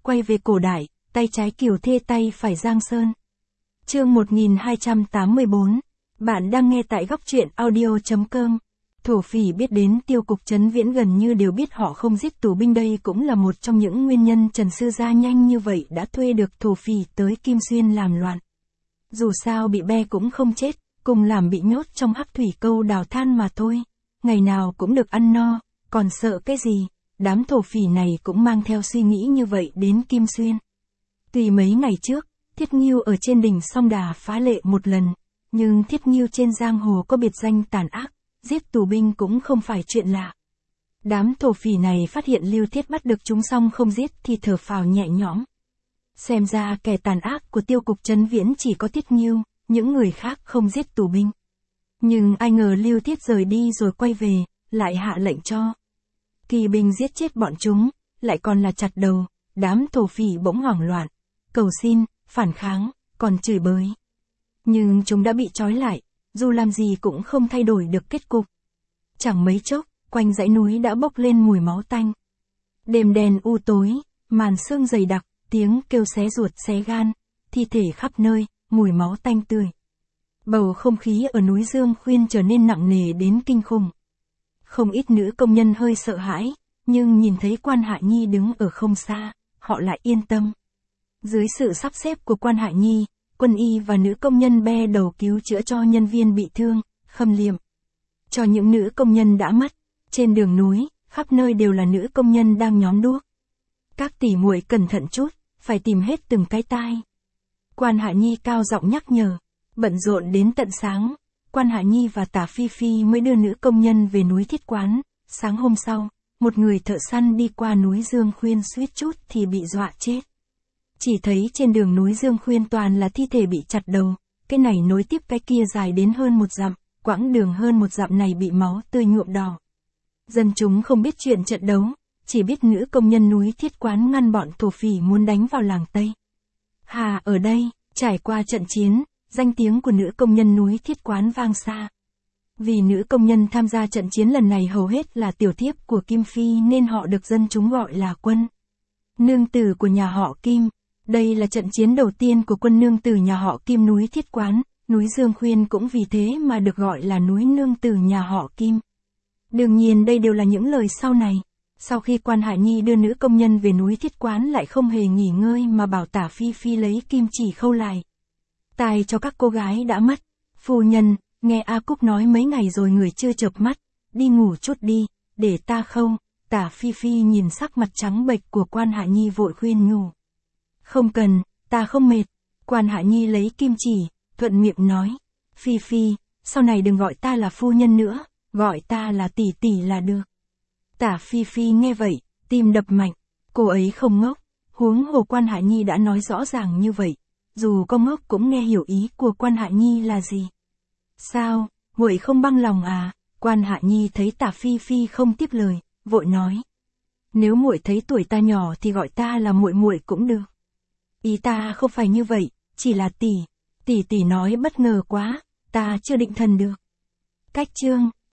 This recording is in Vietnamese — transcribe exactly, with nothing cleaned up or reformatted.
quay về cổ đại, tay trái Kiều Thê tay phải Giang Sơn. Chương một nghìn hai trăm tám mươi tư. Bạn đang nghe tại góc truyện audio chấm com. Thổ phỉ biết đến Tiêu cục Trấn Viễn gần như đều biết họ không giết tù binh, đây cũng là một trong những nguyên nhân Trần Sư Gia nhanh như vậy đã thuê được thổ phỉ tới Kim Xuyên làm loạn. Dù sao bị be cũng không chết, cùng làm bị nhốt trong hắc thủy câu đào than mà thôi. Ngày nào cũng được ăn no, còn sợ cái gì? Đám thổ phỉ này cũng mang theo suy nghĩ như vậy đến Kim Xuyên. Tuy mấy ngày trước, Thiết Nghiêu ở trên đỉnh Song Đà phá lệ một lần, nhưng Thiết Nghiêu trên giang hồ có biệt danh tàn ác, giết tù binh cũng không phải chuyện lạ. Đám thổ phỉ này phát hiện Lưu Thiết bắt được chúng xong không giết thì thở phào nhẹ nhõm. Xem ra kẻ tàn ác của Tiêu cục Trấn Viễn chỉ có Thiết Nghiêu, những người khác không giết tù binh. Nhưng ai ngờ Lưu Thiết rời đi rồi quay về, lại hạ lệnh cho kỳ binh giết chết bọn chúng, lại còn là chặt đầu. Đám thổ phỉ bỗng hoảng loạn, cầu xin, phản kháng, còn chửi bới. Nhưng chúng đã bị trói lại, dù làm gì cũng không thay đổi được kết cục. Chẳng mấy chốc, quanh dãy núi đã bốc lên mùi máu tanh. Đêm đen u tối, màn sương dày đặc, tiếng kêu xé ruột xé gan, thi thể khắp nơi, mùi máu tanh tươi. Bầu không khí ở núi Dương Khuyên trở nên nặng nề đến kinh khủng. Không ít nữ công nhân hơi sợ hãi, nhưng nhìn thấy Quan Hạ Nhi đứng ở không xa, họ lại yên tâm. Dưới sự sắp xếp của Quan Hạ Nhi, quân y và nữ công nhân be đầu cứu chữa cho nhân viên bị thương, khâm liệm cho những nữ công nhân đã mất. Trên đường núi, khắp nơi đều là nữ công nhân đang nhóm đuốc. Các tỷ muội cẩn thận chút, phải tìm hết từng cái tai. Quan Hạ Nhi cao giọng nhắc nhở. Bận rộn đến tận sáng, Quan Hạ Nhi và Tả Phi Phi mới đưa nữ công nhân về núi Thiết Quán. Sáng hôm sau, một người thợ săn đi qua núi Dương Khuyên suýt chút thì bị dọa chết. Chỉ thấy trên đường núi Dương Khuyên toàn là thi thể bị chặt đầu, cái này nối tiếp cái kia dài đến hơn một dặm, quãng đường hơn một dặm này bị máu tươi nhuộm đỏ. Dân chúng không biết chuyện trận đấu, chỉ biết nữ công nhân núi Thiết Quán ngăn bọn thổ phỉ muốn đánh vào làng Tây Hà. Ở đây, trải qua trận chiến, danh tiếng của nữ công nhân núi Thiết Quán vang xa. Vì nữ công nhân tham gia trận chiến lần này hầu hết là tiểu thiếp của Kim Phi nên họ được dân chúng gọi là quân nương tử của nhà họ Kim. Đây là trận chiến đầu tiên của quân nương tử nhà họ Kim núi Thiết Quán, núi Dương Khuyên cũng vì thế mà được gọi là núi nương tử nhà họ Kim. Đương nhiên đây đều là những lời sau này. Sau khi Quan Hạ Nhi đưa nữ công nhân về núi Thiết Quán lại không hề nghỉ ngơi mà bảo Tả Phi Phi lấy kim chỉ khâu lại tai cho các cô gái đã mất. Phu nhân, nghe A Cúc nói mấy ngày rồi người chưa chợp mắt, đi ngủ chút đi, để ta khâu. Tả Phi Phi nhìn sắc mặt trắng bệch của Quan Hạ Nhi vội khuyên nhủ. Không cần, ta không mệt. Quan Hạ Nhi lấy kim chỉ, thuận miệng nói. Phi Phi, sau này đừng gọi ta là phu nhân nữa, gọi ta là tỷ tỷ là được. Tả Phi Phi nghe vậy, tim đập mạnh, cô ấy không ngốc, huống hồ Quan Hạ Nhi đã nói rõ ràng như vậy. Dù có ngốc cũng nghe hiểu ý của Quan Hạ Nhi là gì. Sao, muội không băng lòng à? Quan Hạ Nhi thấy Tả Phi Phi không tiếp lời, vội nói. Nếu muội thấy tuổi ta nhỏ thì gọi ta là muội muội cũng được. Ý ta không phải như vậy, chỉ là tỷ. Tỷ tỷ nói bất ngờ quá, ta chưa định thần được. Cách chương.